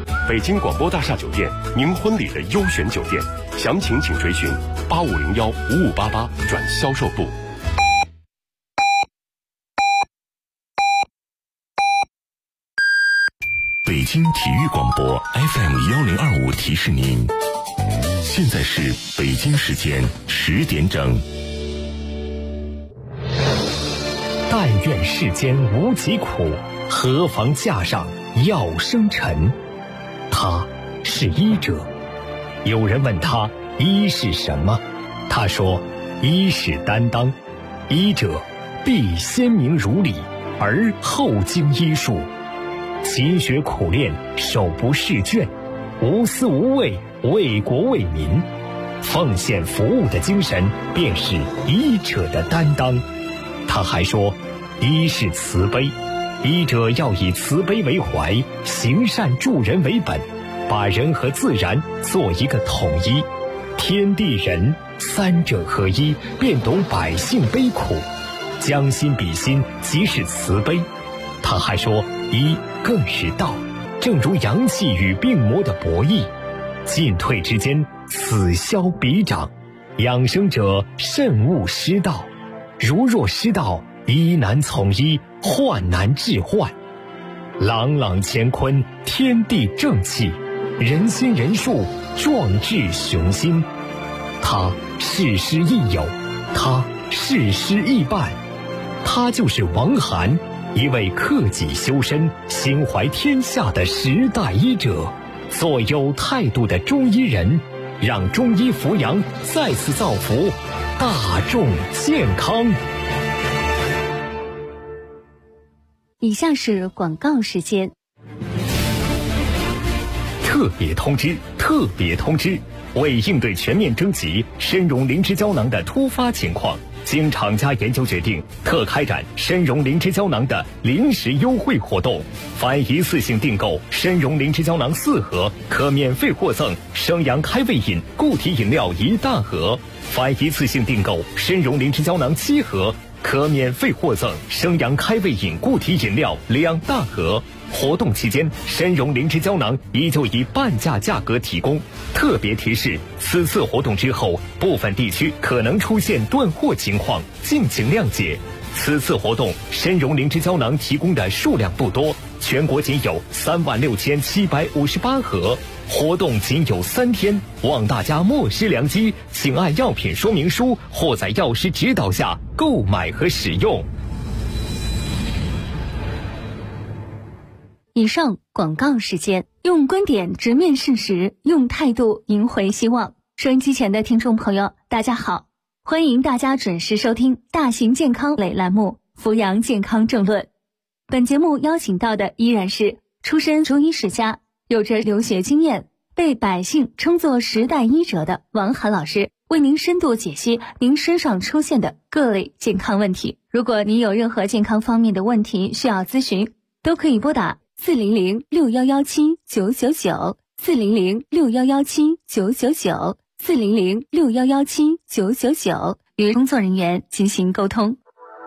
北京广播大厦酒店，您婚礼的优选酒店，详情请垂询85015588转销售部。 北京体育广播 FM1025 提示您，现在是北京时间10点整。 但愿世间无疾苦，何妨架上药生尘。他是医者。有人问他医是什么，他说医是担当，医者必先明如理，而后经医术，勤学苦练，手不释卷，无私无畏，为国为民，奉献服务的精神便是医者的担当。他还说医是慈悲，医者要以慈悲为怀，行善助人为本，把人和自然做一个统一，天地人三者合一，便懂百姓悲苦，将心比心，即是慈悲。他还说医更是道，正如阳气与病魔的博弈，进退之间，此消彼长，养生者慎勿失道，如若失道，医难从医，患难治患。朗朗乾坤，天地正气，人心人术，壮志雄心。他事师亦友，他事师亦伴，他就是王涵，一位克己修身、心怀天下的时代医者，做有态度的中医人，让中医扶阳再次造福大众健康。 以下是广告时间。 特别通知！特别通知！为应对全面征集参茸灵芝胶囊的突发情况，经厂家研究决定，特开展参茸灵芝胶囊的临时优惠活动。凡一次性订购参茸灵芝胶囊4盒，可免费获赠生阳开胃饮固体饮料1大盒；凡一次性订购参茸灵芝胶囊7盒，可免费获赠生阳开胃饮固体饮料2大盒。活动期间，参茸灵芝胶囊依旧以半价价格提供。特别提示：此次活动之后，部分地区可能出现断货情况，敬请谅解。此次活动，参茸灵芝胶囊提供的数量不多，全国仅有36758盒。活动仅有3天，望大家莫失良机，请按药品说明书或在药师指导下购买和使用。 以上广告时间，用观点直面事实，用态度赢回希望。收音机前的听众朋友，大家好，欢迎大家准时收听大型健康类栏目《扶阳健康政论》。本节目邀请到的依然是出身中医世家，有着留学经验，被百姓称作时代医者的王涵老师，为您深度解析您身上出现的各类健康问题。如果您有任何健康方面的问题需要咨询，都可以拨打4006117999400 4006117999400 40061179999与工作人员进行沟通。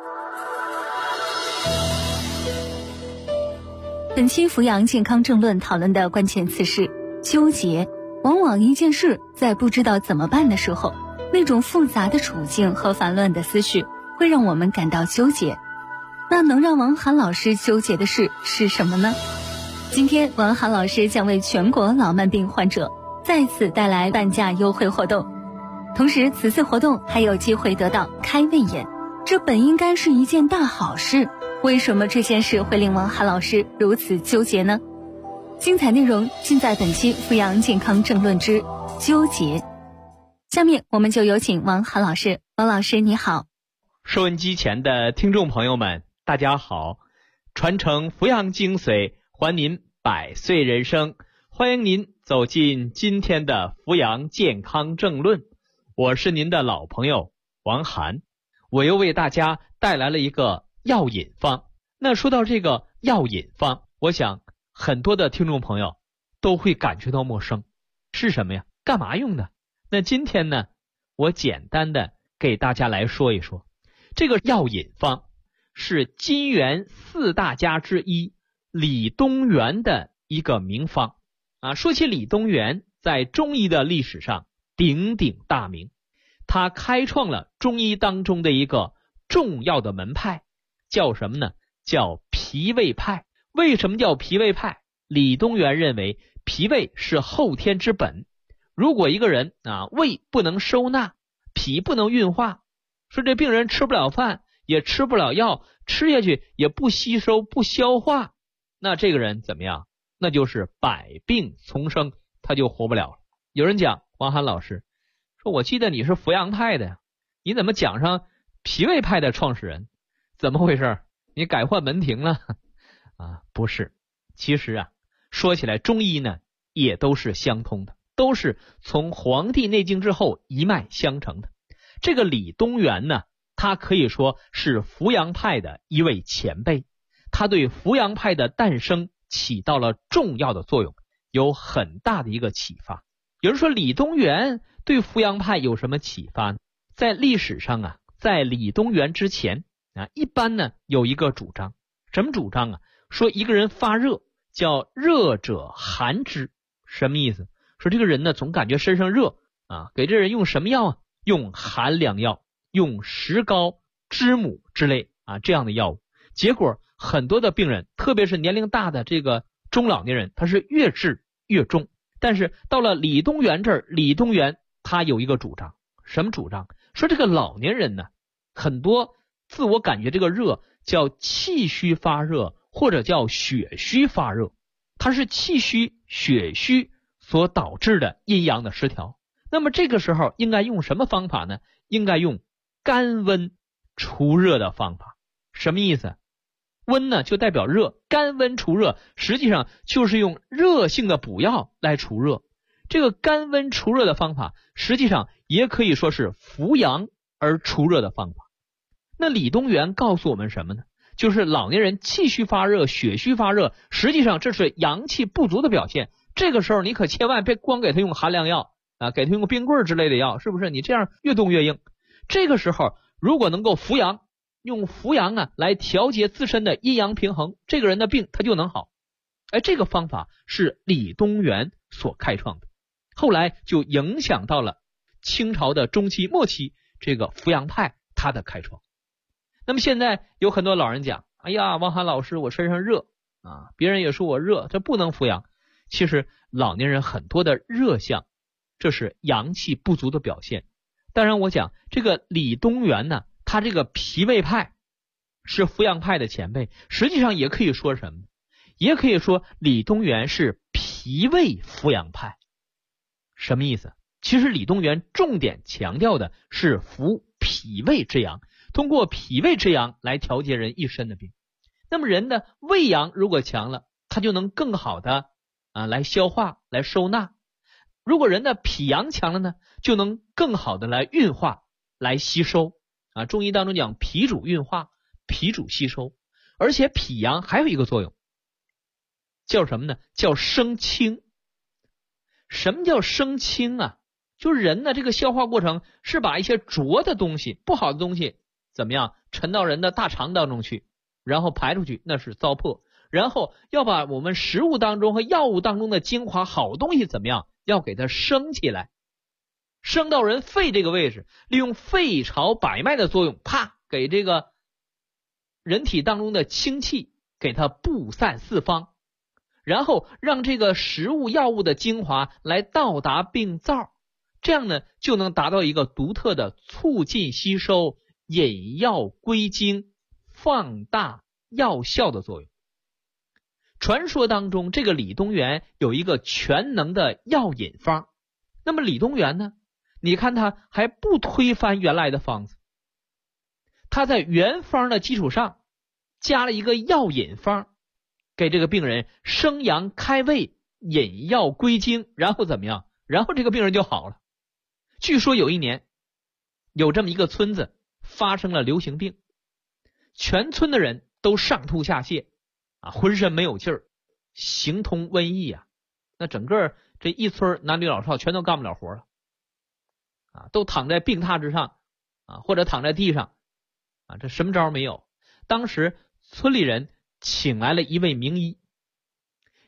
本期扶阳健康政论讨论的关键词是纠结。往往一件事在不知道怎么办的时候，那种复杂的处境和烦乱的思绪会让我们感到纠结。那能让王涵老师纠结的事是什么呢？今天王涵老师将为全国老慢病患者再次带来半价优惠活动，同时此次活动还有机会得到开胃饮，这本应该是一件大好事，为什么这件事会令王涵老师如此纠结呢？精彩内容尽在本期扶阳健康政论之纠结。下面我们就有请王涵老师。王老师你好。 收音机前的听众朋友们大家好，传承扶阳精髓，还您100岁人生，欢迎您走进今天的扶阳健康政论，我是您的老朋友王涵。我又为大家带来了一个药引方。那说到这个药引方，我想很多的听众朋友都会感觉到陌生，是什么呀？干嘛用的？那今天呢，我简单的给大家来说一说。这个药引方是金元4大家之一李东垣的一个名方。 说起李东垣，在中医的历史上鼎鼎大名，他开创了中医当中的一个重要的门派，叫什么呢？叫脾胃派。为什么叫脾胃派？李东垣认为脾胃是后天之本，如果一个人胃不能收纳，脾不能运化，说这病人吃不了饭，也吃不了药，吃下去也不吸收不消化，那这个人怎么样？那就是百病丛生，他就活不了了。有人讲，王涵老师说，我记得你是扶阳派的呀，你怎么讲上脾胃派的创始人？怎么回事？你改换门庭了？不是，其实说起来中医呢也都是相通的，都是从《黄帝内经》之后一脉相承的。这个李东垣呢，他可以说是扶阳派的一位前辈，他对扶阳派的诞生起到了重要的作用，有很大的一个启发。有人说李东垣对扶阳派有什么启发呢？在历史上在李东垣之前一般呢有一个主张，什么主张说一个人发热叫热者寒之。什么意思？说这个人呢总感觉身上热给这人用什么药用寒凉药，用石膏、知母之类这样的药物。结果很多的病人，特别是年龄大的这个中老年人，他是越治越重。但是到了李东垣这儿，李东垣他有一个主张，什么主张？说这个老年人呢，很多自我感觉这个热叫气虚发热，或者叫血虚发热，它是气虚血虚所导致的阴阳的失调。那么这个时候应该用什么方法呢？应该用甘温除热的方法。什么意思？温呢就代表热，甘温除热实际上就是用热性的补药来除热。这个甘温除热的方法实际上也可以说是扶阳而除热的方法。那李东垣告诉我们什么呢？就是老年人气虚发热、血虚发热，实际上这是阳气不足的表现。这个时候你可千万别光给他用寒凉药给他用冰棍之类的药，是不是？你这样越冻越硬。这个时候如果能够扶阳，用扶阳来调节自身的阴阳平衡，这个人的病他就能好。这个方法是李东垣所开创的，后来就影响到了清朝的中期末期这个扶阳派他的开创。那么现在有很多老人讲，哎呀，王涵老师我身上热别人也说我热，这不能扶阳。其实老年人很多的热象，这是阳气不足的表现。当然我讲这个李东垣呢，他这个脾胃派是扶阳派的前辈，实际上也可以说什么？也可以说李东垣是脾胃扶阳派。什么意思？其实李东垣重点强调的是扶脾胃之阳，通过脾胃之阳来调节人一身的病。那么人的胃阳如果强了，他就能更好的来消化来收纳。如果人的脾阳强了呢，就能更好的来运化来吸收中医当中讲脾主运化，脾主吸收。而且脾阳还有一个作用叫什么呢？叫生清。什么叫生清就是人呢这个消化过程是把一些浊的东西不好的东西怎么样沉到人的大肠当中去，然后排出去，那是糟粕。然后要把我们食物当中和药物当中的精华好东西怎么样，要给它升起来，升到人肺这个位置，利用肺朝百脉的作用，啪给这个人体当中的清气给它布散四方，然后让这个食物药物的精华来到达病灶，这样呢就能达到一个独特的促进吸收、引药归经、放大药效的作用。传说当中这个李东垣有一个全能的药引方，那么李东垣呢，你看他还不推翻原来的方子，他在原方的基础上加了一个药引方，给这个病人生阳开胃、引药归经，然后怎么样？然后这个病人就好了。据说有一年有这么一个村子发生了流行病，全村的人都上吐下泻浑身没有劲儿，形同瘟疫那整个这一村男女老少全都干不了活了都躺在病榻之上或者躺在地上这什么招没有。当时村里人请来了一位名医，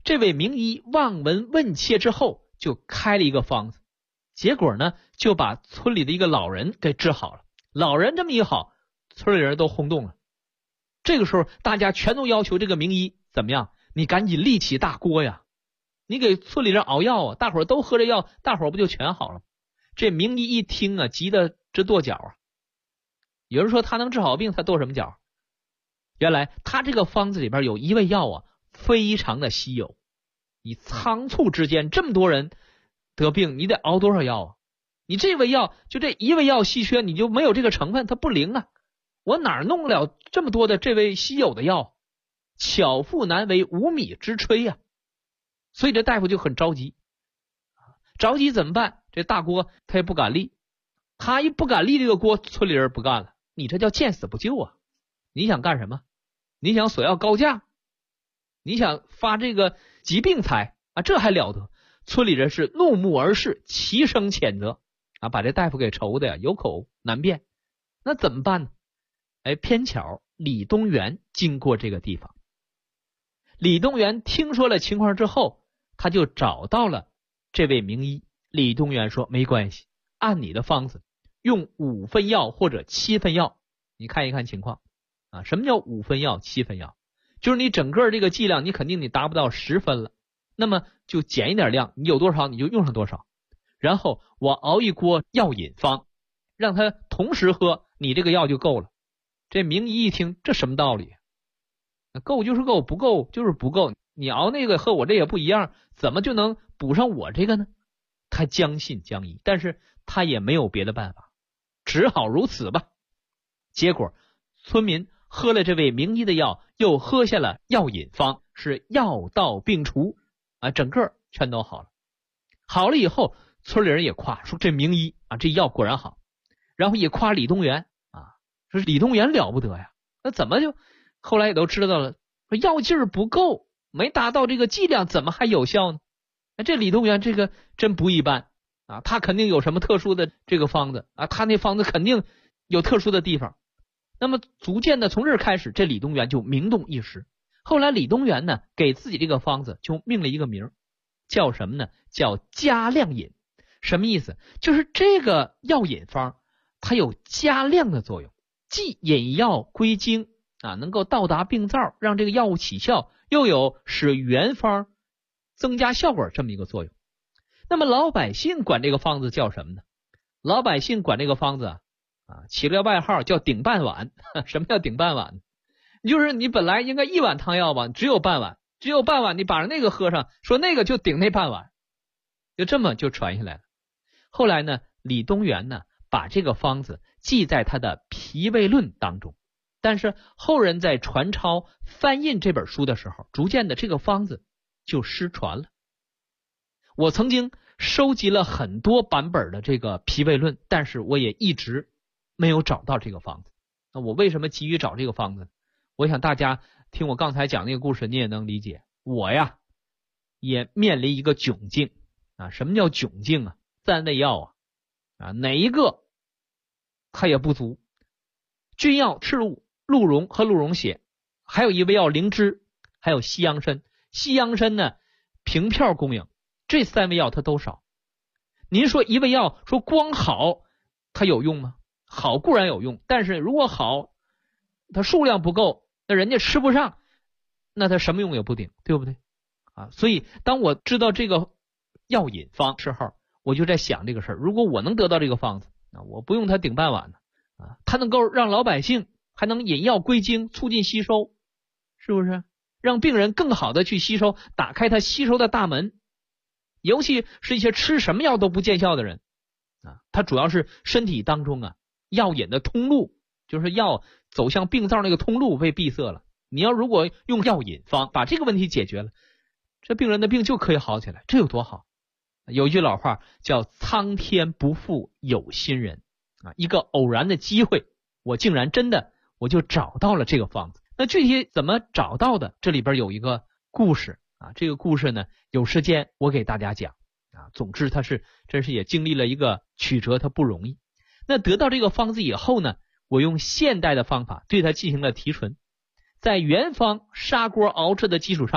这位名医望闻问切之后，就开了一个方子，结果呢就把村里的一个老人给治好了。老人这么一好，村里人都轰动了。这个时候大家全都要求这个名医怎么样，你赶紧立起大锅呀，你给村里人熬药啊，大伙儿都喝着药，大伙儿不就全好了？这名医一听啊，急得直跺脚啊。有人说他能治好病，他跺什么脚？原来他这个方子里边有一味药啊，非常的稀有，你仓促之间这么多人得病，你得熬多少药啊？你这味药就这一味药稀缺，你就没有这个成分，它不灵啊，我哪弄了这么多的这味稀有的药？巧妇难为无米之炊呀。所以这大夫就很着急，着急怎么办？这大锅他也不敢立，他一不敢立这个锅，村里人不干了，你这叫见死不救啊！你想干什么？你想索要高价？你想发这个疾病财啊？这还了得！村里人是怒目而视，齐声谴责啊，把这大夫给愁的呀有口难辩。那怎么办呢？偏巧李东垣经过这个地方，李东垣听说了情况之后，他就找到了这位名医。李东垣说没关系，按你的方子用5分药或者7分药，你看一看情况啊。什么叫5分药7分药？就是你整个这个剂量你肯定你达不到10分了，那么就减一点量，你有多少你就用上多少，然后我熬一锅药引方，让他同时喝，你这个药就够了。这名医一听，这什么道理？够就是够，不够就是不够，你熬那个和我这也不一样，怎么就能补上我这个呢？他将信将疑，但是他也没有别的办法，只好如此吧。结果村民喝了这位名医的药，又喝下了药引方，是药到病除啊，整个全都好了。好了以后，村里人也夸说这名医啊，这药果然好，然后也夸李东垣啊，说李东垣了不得呀。那怎么就后来也都知道了，说药劲儿不够，没达到这个剂量，怎么还有效呢？这李东垣这个真不一般啊，他肯定有什么特殊的这个方子啊，他那方子肯定有特殊的地方。那么逐渐的从这儿开始，这李东垣就名动一时。后来李东垣呢，给自己这个方子就命了一个名，叫什么呢？叫加量饮。什么意思？就是这个药引方它有加量的作用，既引药归经啊，能够到达病灶，让这个药物起效，又有使原方增加效果这么一个作用。那么老百姓管这个方子叫什么呢？老百姓管这个方子啊起了个外号叫顶半碗。什么叫顶半碗呢？就是你本来应该1碗汤药吧，只有半碗，只有半碗，你把那个喝上，说那个就顶那半碗，就这么就传下来了。后来呢，李东垣呢把这个方子记在他的脾胃论当中，但是后人在传抄翻印这本书的时候，逐渐的这个方子就失传了。我曾经收集了很多版本的这个脾胃论，但是我也一直没有找到这个方子。那我为什么急于找这个方子？我想大家听我刚才讲那个故事，你也能理解。我呀也面临一个窘境啊。什么叫窘境啊？3味药啊哪一个它也不足。君药、赤鹿、鹿茸和鹿茸血，还有一味药灵芝，还有西洋参。西洋参呢凭票供应，这3味药它都少。您说一味药说光好它有用吗？好固然有用，但是如果好它数量不够，那人家吃不上，那它什么用也不顶，对不对啊？所以当我知道这个药引方时候，我就在想这个事儿，如果我能得到这个方子啊，我不用它顶半碗呢啊，它能够让老百姓还能引药归经，促进吸收，是不是？让病人更好的去吸收，打开他吸收的大门。尤其是一些吃什么药都不见效的人啊，他主要是身体当中啊药引的通路，就是药走向病灶那个通路被闭塞了。你要如果用药引方把这个问题解决了，这病人的病就可以好起来，这有多好？有一句老话叫苍天不负有心人啊，一个偶然的机会，我竟然真的我就找到了这个方子。那具体怎么找到的？这里边有一个故事啊，这个故事呢有时间我给大家讲啊。总之它是真是也经历了一个曲折，它不容易。那得到这个方子以后呢，我用现代的方法对它进行了提纯，在原方砂锅熬制的基础上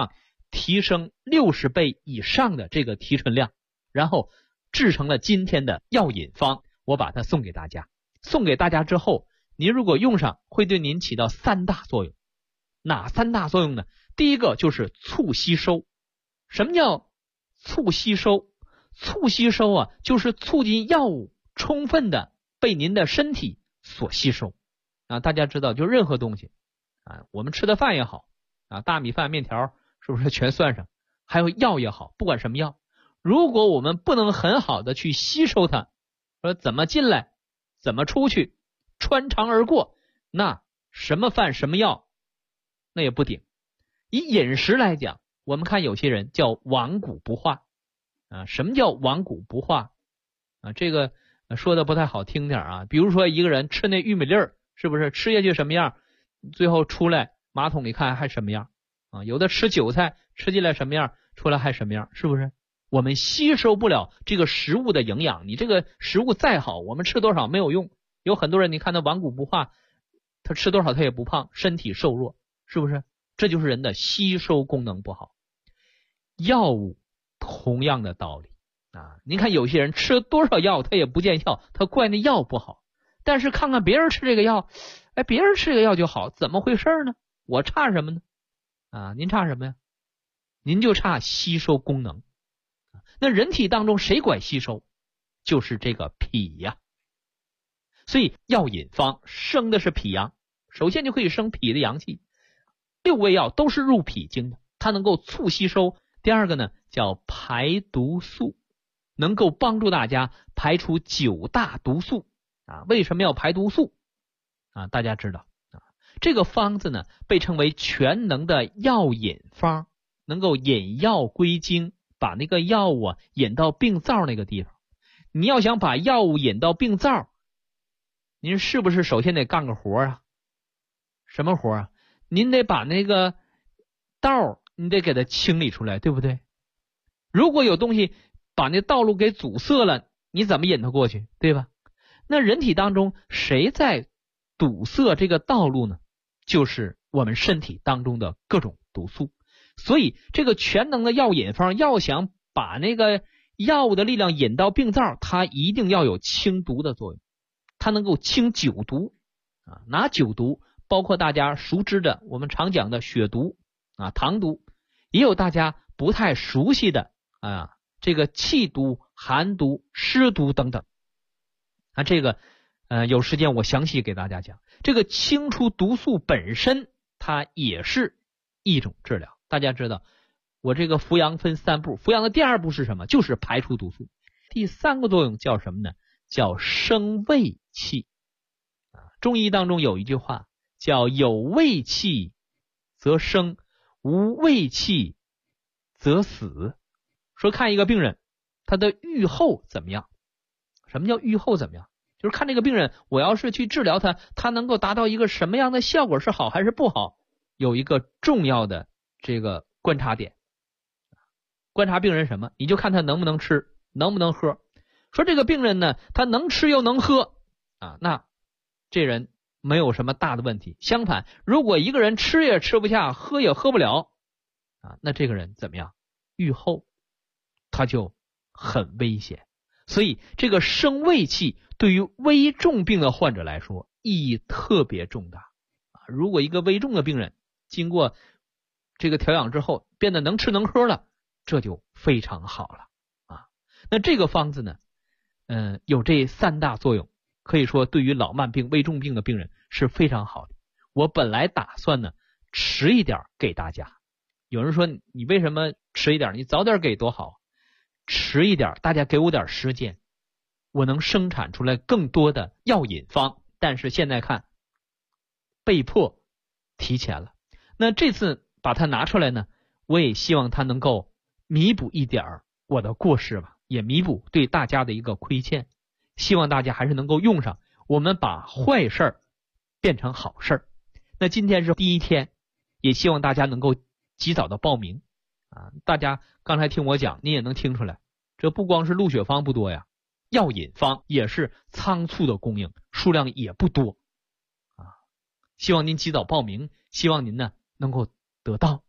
提升60倍以上的这个提纯量，然后制成了今天的药引方，我把它送给大家。送给大家之后，您如果用上，会对您起到3大作用。哪3大作用呢？第一个就是促吸收。什么叫促吸收？促吸收啊，就是促进药物充分的被您的身体所吸收啊。大家知道，就任何东西啊，我们吃的饭也好啊，大米饭、面条是不是全算上？还有药也好，不管什么药，如果我们不能很好的去吸收它，说怎么进来，怎么出去，穿肠而过，那什么饭什么药那也不顶。以饮食来讲，我们看有些人叫顽固不化啊。什么叫顽固不化啊？这个说的不太好听点啊。比如说一个人吃那玉米粒儿，是不是吃下去什么样，最后出来马桶里看还什么样啊？有的吃韭菜吃进来什么样，出来还什么样，是不是？我们吸收不了这个食物的营养，你这个食物再好，我们吃多少没有用。有很多人你看他顽固不化，他吃多少他也不胖，身体瘦弱，是不是？这就是人的吸收功能不好。药物同样的道理啊，您看有些人吃多少药他也不见效，他怪那药不好。但是看看别人吃这个药，哎，别人吃这个药就好，怎么回事呢？我差什么呢？啊，您差什么呀？您就差吸收功能。那人体当中谁管吸收？就是这个脾呀。所以药引方生的是脾阳，首先就可以生脾的阳气。6味药都是入脾经的，它能够促吸收。第二个呢，叫排毒素，能够帮助大家排除9大毒素啊。为什么要排毒素啊？大家知道啊，这个方子呢被称为全能的药引方，能够引药归经，把那个药物啊引到病灶那个地方。你要想把药物引到病灶，您是不是首先得干个活啊？什么活啊？您得把那个道你得给它清理出来，对不对？如果有东西把那道路给阻塞了，你怎么引它过去，对吧？那人体当中谁在堵塞这个道路呢？就是我们身体当中的各种毒素。所以这个全能的药引方要想把那个药物的力量引到病灶，它一定要有清毒的作用，它能够清9毒啊。哪9毒？包括大家熟知的我们常讲的血毒啊、糖毒，也有大家不太熟悉的啊这个气毒、寒毒、湿毒等等啊。这个有时间我详细给大家讲。这个清除毒素本身它也是一种治疗。大家知道我这个扶阳分3步，扶阳的第2步是什么？就是排除毒素。第3个作用叫什么呢？叫生胃气啊。中医当中有一句话叫有胃气则生，无胃气则死。说看一个病人他的预后怎么样。什么叫预后怎么样？就是看这个病人我要是去治疗他，他能够达到一个什么样的效果，是好还是不好，有一个重要的这个观察点。观察病人什么？你就看他能不能吃，能不能喝。说这个病人呢，他能吃又能喝啊，那这人没有什么大的问题。相反，如果一个人吃也吃不下，喝也喝不了啊，那这个人怎么样？预后他就很危险。所以这个生胃气对于危重病的患者来说意义特别重大啊。如果一个危重的病人经过这个调养之后变得能吃能喝了，这就非常好了啊。那这个方子呢有这3大作用，可以说对于老慢病、危重病的病人是非常好的。我本来打算呢迟一点给大家，有人说你为什么迟一点？你早点给多好。迟一点，大家给我点时间，我能生产出来更多的药引方。但是现在看被迫提前了。那这次把它拿出来呢，我也希望它能够弥补一点我的过失吧，也弥补对大家的一个亏欠。希望大家还是能够用上，我们把坏事变成好事。那今天是第1天，也希望大家能够及早的报名啊。大家刚才听我讲，你也能听出来，这不光是鹿血方不多呀，药引方也是仓促的供应，数量也不多啊。希望您及早报名，希望您呢能够得到。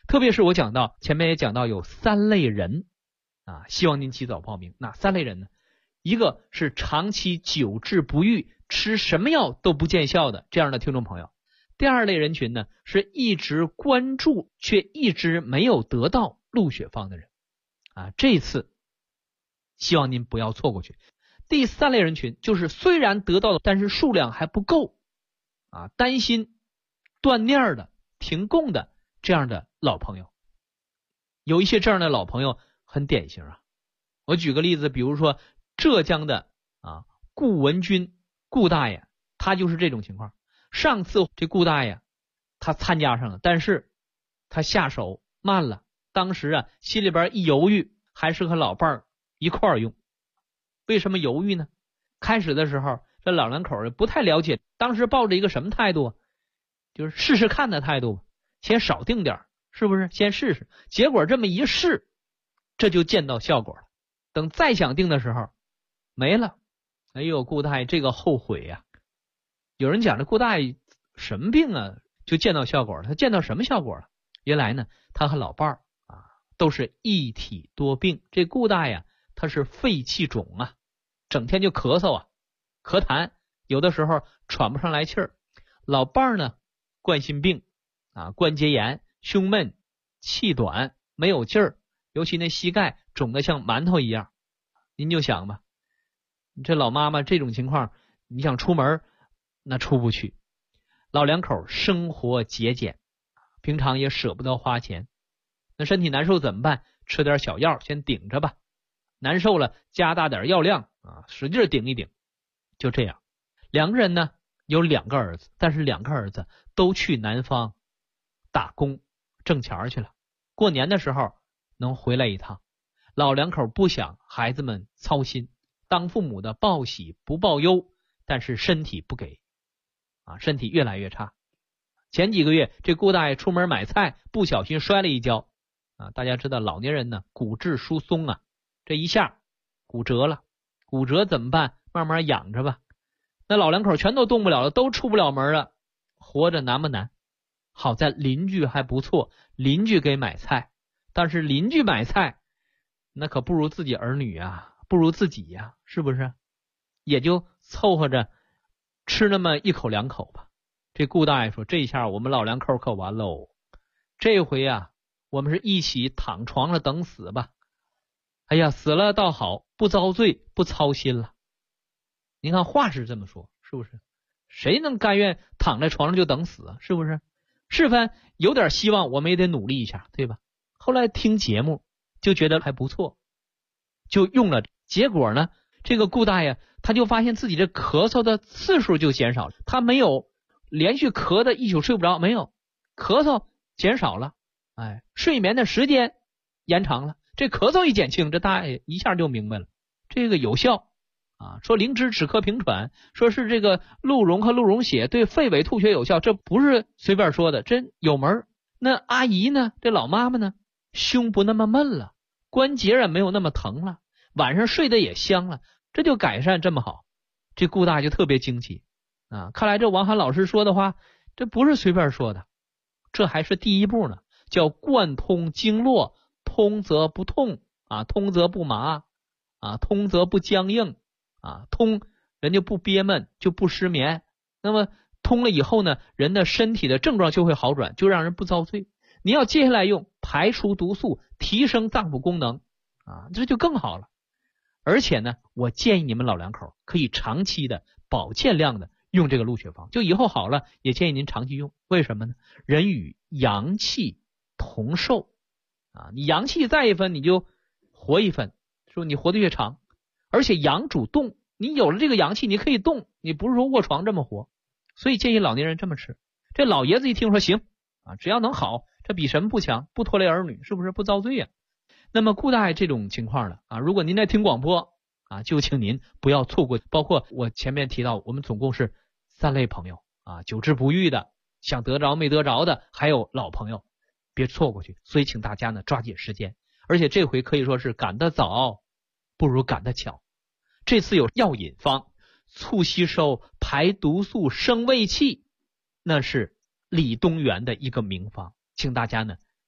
特别是我前面也讲到有3类人啊，希望您及早报名。哪3类人呢？一个是长期久治不愈，吃什么药都不见效的这样的听众朋友。第2类人群呢，是一直关注却一直没有得到鹿血方的人啊，这次希望您不要错过去。第3类人群就是虽然得到了，但是数量还不够啊，担心断念的、停供的这样的老朋友。有一些这样的老朋友很典型啊，我举个例子，比如说浙江的顾文军顾大爷，他就是这种情况。上次这顾大爷他参加上了，但是他下手慢了，当时心里边一犹豫，还是和老伴儿一块儿用。为什么犹豫呢？开始的时候这老两口不太了解，当时抱着一个什么态度？就是试试看的态度，先少定点，是不是？先试试。结果这么一试，这就见到效果了。等再想定的时候没了。哎呦，顾大爷这个后悔呀！有人讲这顾大爷什么病啊，就见到效果了。他见到什么效果了？原来呢，他和老伴儿都是一体多病。这顾大爷他是肺气肿啊，整天就咳嗽咳痰，有的时候喘不上来气儿。老伴儿呢，冠心病关节炎、胸闷、气短、没有劲儿，尤其那膝盖肿得像馒头一样。您就想吧，这老妈妈这种情况，你想出门那出不去。老两口生活节俭，平常也舍不得花钱，那身体难受怎么办？吃点小药先顶着吧，难受了加大点药量使劲顶一顶。就这样，两个人呢有2个儿子，但是2个儿子都去南方打工挣钱去了，过年的时候能回来一趟。老两口不想孩子们操心，当父母的报喜不报忧，但是身体不给身体越来越差。前几个月这顾大爷出门买菜，不小心摔了一跤大家知道老年人呢骨质疏松这一下骨折了。骨折怎么办？慢慢养着吧。那老两口全都动不了了，都出不了门了，活着难不难？好在邻居还不错，邻居给买菜，但是邻居买菜那可不如自己儿女不如自己是不是？也就凑合着吃那么1口2口吧。这顾大爷说，这下我们老两口可完喽，这回我们是一起躺床上等死吧。哎呀，死了倒好，不遭罪，不操心了。您看话是这么说，是不是？谁能甘愿躺在床上就等死是不是？是番有点希望，我们也得努力一下，对吧？后来听节目就觉得还不错，就用了。结果呢，这个顾大爷他就发现自己这咳嗽的次数就减少了，他没有连续咳的一宿睡不着，没有，咳嗽减少了，睡眠的时间延长了。这咳嗽一减轻，这大爷一下就明白了，这个有效说灵芝止咳平喘，说是这个鹿茸和鹿茸血对肺痿吐血有效，这不是随便说的，真有门。那阿姨呢，这老妈妈呢，胸不那么闷了，关节没有那么疼了，晚上睡得也香了，这就改善这么好。这顾大就特别惊奇看来这王涵老师说的话，这不是随便说的，这还是第一步呢，叫贯通经络，通则不痛通则不麻通则不僵硬通人就不憋闷，就不失眠。那么通了以后呢，人的身体的症状就会好转，就让人不遭罪。你要接下来用排除毒素，提升脏腑功能这就更好了。而且呢，我建议你们老两口可以长期的保健量的用这个鹿血方，就以后好了也建议您长期用。为什么呢？人与阳气同寿你阳气再一分，你就活一分，说你活得越长。而且阳主动，你有了这个阳气，你可以动，你不是说卧床这么活。所以建议老年人这么吃。这老爷子一听说行只要能好，这比什么不强？不拖累儿女，是不是？不遭罪那么顾大爷这种情况的如果您在听广播就请您不要错过。包括我前面提到，我们总共是3类朋友久治不愈的，想得着没得着的，还有老朋友，别错过去。所以请大家呢抓紧时间，而且这回可以说是赶得早不如赶得巧。这次有药引方，促吸收、排毒素、生胃气，那是李东垣的一个名方，请大家呢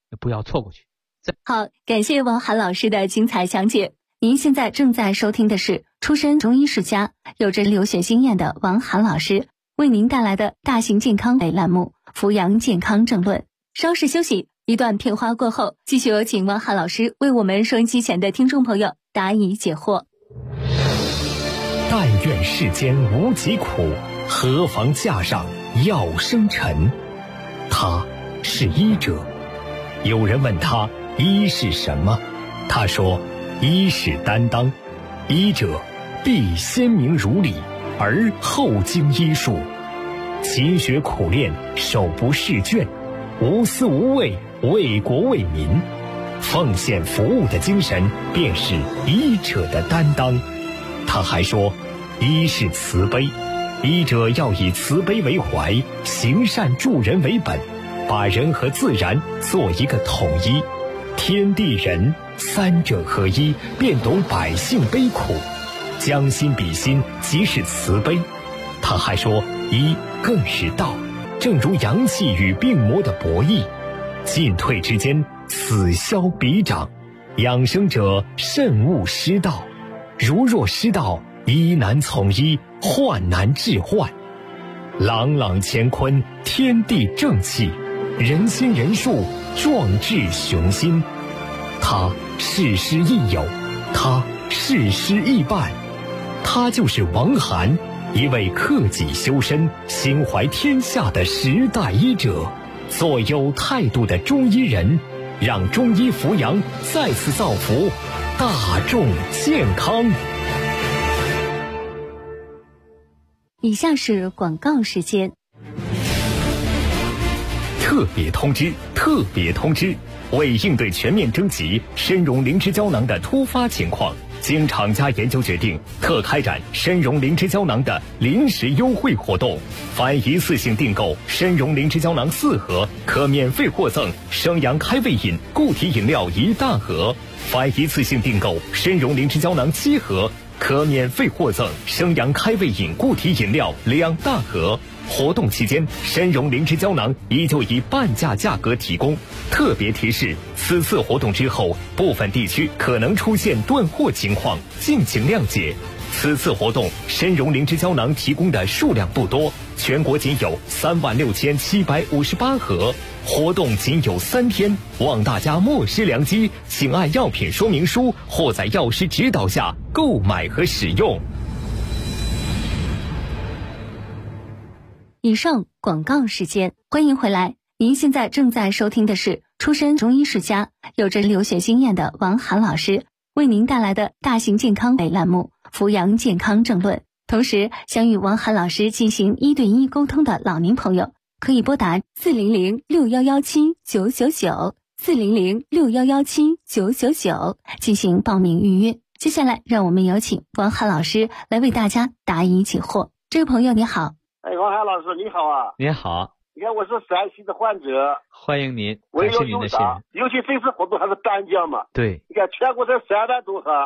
不要错过去。 好，感谢王涵老师的精彩讲解。您现在正在收听的是出身中医世家、有着留学经验的王涵老师为您带来的大型健康类栏目《扶阳健康正论》。稍事休息，一段片花过后，继续有请王涵老师为我们收音机前的听众朋友答疑解惑。 但愿世间无疾苦，何妨架上药生尘。他是医者。有人问他医是什么，他说医是担当，医者必先明如理，而后经医术，勤学苦练，手不释卷，无私无畏，为国为民，奉献服务的精神便是医者的担当。他还说医是慈悲，医者要以慈悲为怀，行善助人为本，把人和自然做一个统一，天地人三者合一，便懂百姓悲苦，将心比心，即是慈悲。他还说医更是道，正如阳气与病魔的博弈，进退之间，此消彼长，养生者慎勿失道，如若失道，医难从医，患难治患。朗朗乾坤，天地正气，人心人术，壮志雄心。他事师亦友，他事师亦伴，他就是王涵，一位克己修身、心怀天下的时代医者，做有态度的中医人，让中医扶阳再次造福大众健康。 以下是广告时间。 特别通知，特别通知！为应对全面征集参茸灵芝胶囊的突发情况，经厂家研究决定，特开展参茸灵芝胶囊的临时优惠活动。凡一次性订购参茸灵芝胶囊4盒，可免费获赠生阳开胃饮固体饮料1大盒；凡一次性订购参茸灵芝胶囊7盒，可免费获赠生阳开胃饮固体饮料2大盒。活动期间，参茸灵芝胶囊依旧以半价价格提供。特别提示：此次活动之后，部分地区可能出现断货情况，敬请谅解。此次活动，参茸灵芝胶囊提供的数量不多，全国仅有36758盒，活动仅有3天，望大家莫失良机，请按药品说明书或在药师指导下购买和使用。 以上广告时间，欢迎回来。您现在正在收听的是出身中医世家、有着留学经验的王涵老师为您带来的大型健康类栏目《扶阳健康正论》。同时，想与王涵老师进行1对1沟通的老年朋友，可以拨打40061179999 40061179999进行报名预约。接下来，让我们有请王涵老师来为大家答疑解惑。这位朋友你好。 王涵老师你好啊。 您好。 你看我是陕西的患者， 欢迎您，感谢您的信任。 尤其这次活动还是单价嘛。 对。 你看全国才3万多盒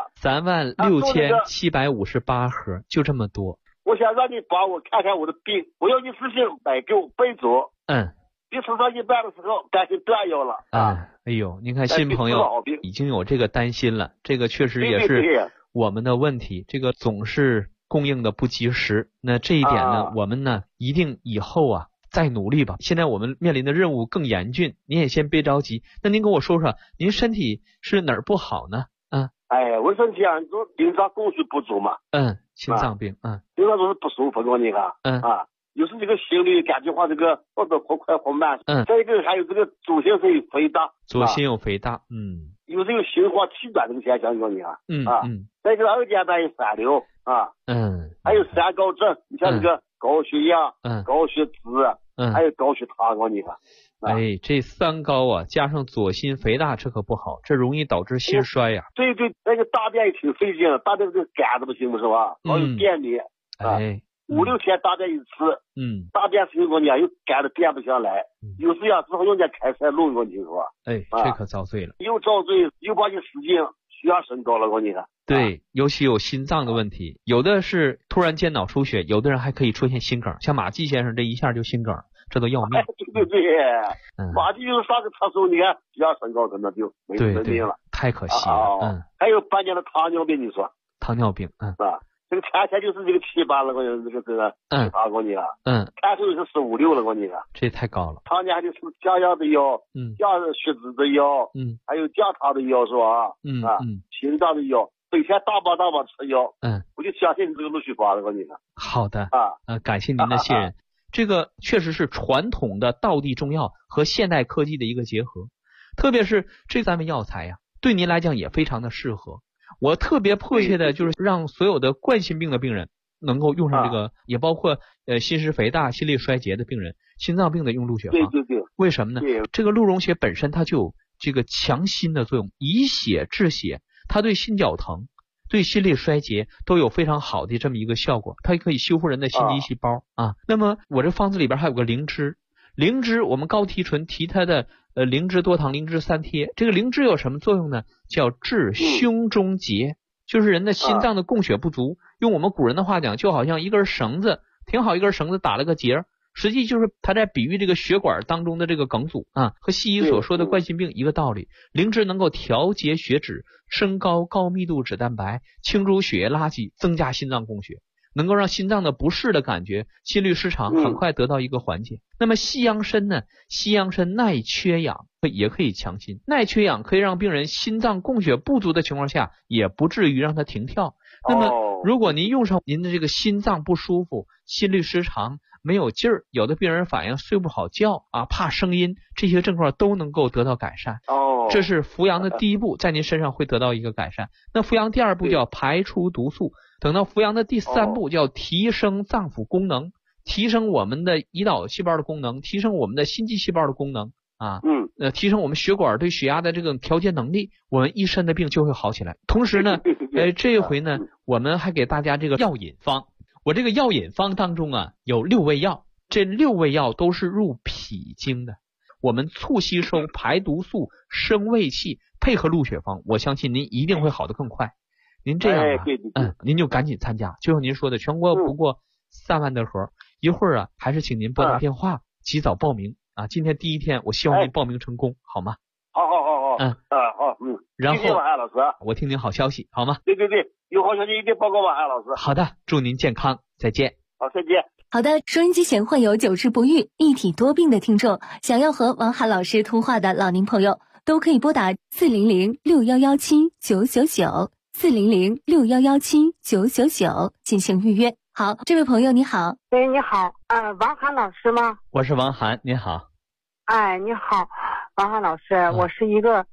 ，36758盒，就这么多。 我想让你帮我看看我的病，我要一次性买够备足。病吃到一半的时候，担心断药了。 哎呦，您看新朋友已经有这个担心了，这个确实也是我们的问题，这个总是供应的不及时。那这一点呢，我们呢一定以后再努力吧。现在我们面临的任务更严峻，您也先别着急。那您跟我说说，您身体是哪儿不好呢？ 我身体心脏供血不足嘛。 心脏病。 心脏都是不舒服，你看。有时这个心率感觉这个或者或快或慢。再一个还有这个左心是有肥大。 左心有肥大。 有这个心慌气短这个现象，你看。再一个二阶段有3流。还有3高症，你像这个高血压、高血脂，还有高血糖，你看。 这3高加上左心肥大，这可不好，这容易导致心衰呀。 对，那个大便也挺费劲，大便这个干的不行，是吧？老有便秘。5-6天大便一次。大便时候又干的便不下来，有时之后用点开塞露，我听说。 这可遭罪了。 又遭罪，又把你使劲，血压升高了，你看。 对，尤其有心脏的问题，有的是突然间脑出血，有的人还可以出现心梗，像马季先生这一下就心梗， 这都要命。 对对对，马上就上个厕所，你看血压升高可能就没命了， 太可惜了。 还有半年的糖尿病，你说？ 糖尿病， 这个天天就是这个7、8了，我这个7、8过你啊，看出是15、16了过你啊， 这太高了。 常年还得吃降压的药，降血脂的药，还有降糖的药是吧？心脏的药，每天大包吃药，我就相信你这个陆续发了过你了。 好的感谢您的信任。这个确实是传统的道地中药和现代科技的一个结合，特别是这3味药材呀，对您来讲也非常的适合。我特别迫切的就是让所有的冠心病的病人能够用上这个，也包括心室肥大、心力衰竭的病人、心脏病的用鹿血芳。 对， 为什么呢？这个鹿茸血本身它就有这个强心的作用，以血治血，它对心绞疼、对心力衰竭都有非常好的这么一个效果，它可以修复人的心肌细胞那么我这方子里边还有个灵芝，我们高提纯提它的灵芝多糖灵芝3贴。这个灵芝有什么作用呢？叫治胸中结，就是人的心脏的供血不足，用我们古人的话讲，就好像一根绳子，挺好一根绳子打了个结，实际就是他在比喻这个血管当中的这个梗阻和西医所说的冠心病一个道理。灵芝能够调节血脂，升高高密度脂蛋白，清除血液垃圾，增加心脏供血，能够让心脏的不适的感觉、心律失常很快得到一个缓解。那么西洋参呢？西洋参耐缺氧，也可以强心。耐缺氧可以让病人心脏供血不足的情况下，也不至于让它停跳。那么如果您用上您的这个心脏不舒服、心律失常、没有劲儿，有的病人反映睡不好觉怕声音，这些症状都能够得到改善。这是服阳的第一步，在您身上会得到一个改善。那服阳第2步叫排出毒素，等到服阳的第3步叫提升脏腑功能，提升我们的胰岛细胞的功能，提升我们的心肌细胞的功能提升我们血管对血压的这个调节能力，我们一身的病就会好起来。同时呢这一回呢，我们还给大家这个药引方。我这个药引方当中有6味药，这6味药都是入脾经的，我们促吸收、排毒素、升胃气，配合鹿血芳，我相信您一定会好得更快。您这样您就赶紧参加，就像您说的，全国不过3万的盒，一会儿还是请您拨打电话及早报名今天第1天，我希望您报名成功，好吗？ 好。 然后谢谢王涵老师， 我听您好消息，好吗？ 对，有好消息一定报告王涵老师。 好的，祝您健康，再见。 好，再见。 好的，收音机前患有久治不愈、一体多病的听众，想要和王涵老师通话的老年朋友，都可以拨打400-6117-999 400-6117-999进行预约。好，这位朋友你好。 喂，你好，王涵老师吗？ 我是王涵，您好。 你好，王涵老师，我是一个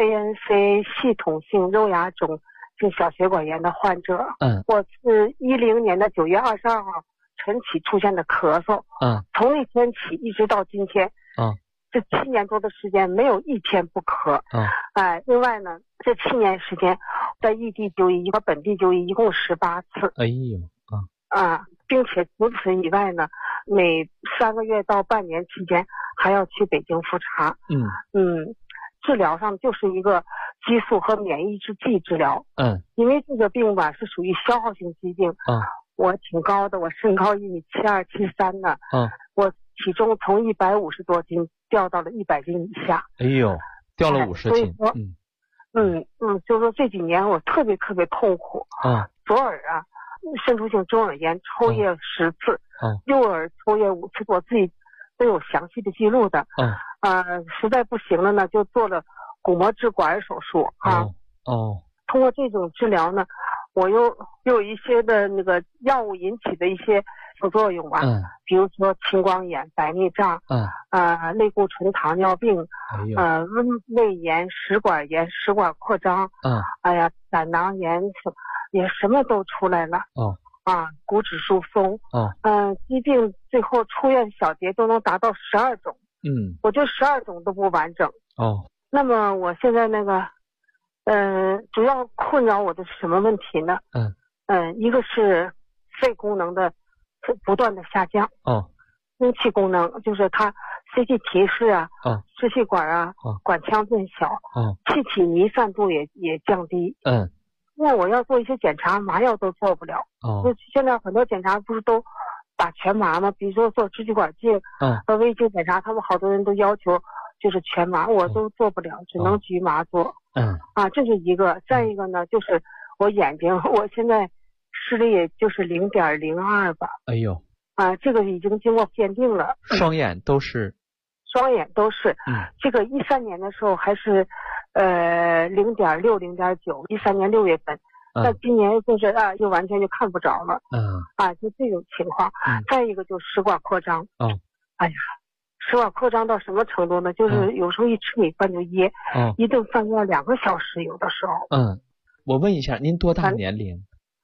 ANC 系统性肉芽肿性小血管炎的患者。我是2010年的9月22号晨起出现的咳嗽。从那天起一直到今天。这7年多的时间没有一天不咳。另外呢，这7年时间在异地就医和本地就医一共18次。并且除此以外呢，每3个月到半年期间还要去北京复查。治疗上就是一个激素和免疫制剂治疗。因为这个病吧是属于消耗性疾病。我挺高的，我身高1.72米73的。我体重从150多斤掉到了100斤以下。 掉了50斤。 就是说这几年我特别痛苦。左耳渗出性中耳炎抽液10次，右耳抽液5次，我自己都有详细的记录的。实在不行了呢，就做了鼓膜置管手术。通过这种治疗呢，我又有一些的那个药物引起的一些副作用吧。比如说青光眼、白内障，类固醇糖尿病，胃炎、食管炎、食管扩张，胆囊炎也什么都出来了。骨质疏松，疾病最后出院小结都能达到12种。我这12种都不完整。那么我现在那个主要困扰我的是什么问题呢？一个是肺功能的不断的下降。空气功能就是它 CT 提示支气管管腔变小，气体弥散度也降低。那我要做一些检查，麻药都做不了。现在很多检查不是都打全麻嘛，比如说做支气管镜和微镜检查，他们好多人都要求就是全麻，我都做不了，只能局麻做。这是一个。再一个呢，就是我眼睛，我现在视力也就是0.02吧。 哎呦。 这个已经经过鉴定了。 双眼都是。这个13年的时候还是0.6、0.9，13年6月份。那今年就是就完全就看不着了。就这种情况。再一个就食管扩张。哎呀，食管扩张到什么程度呢？就是有时候一吃米饭就噎，一顿饭要2个小时，有的时候。我问一下，您多大年龄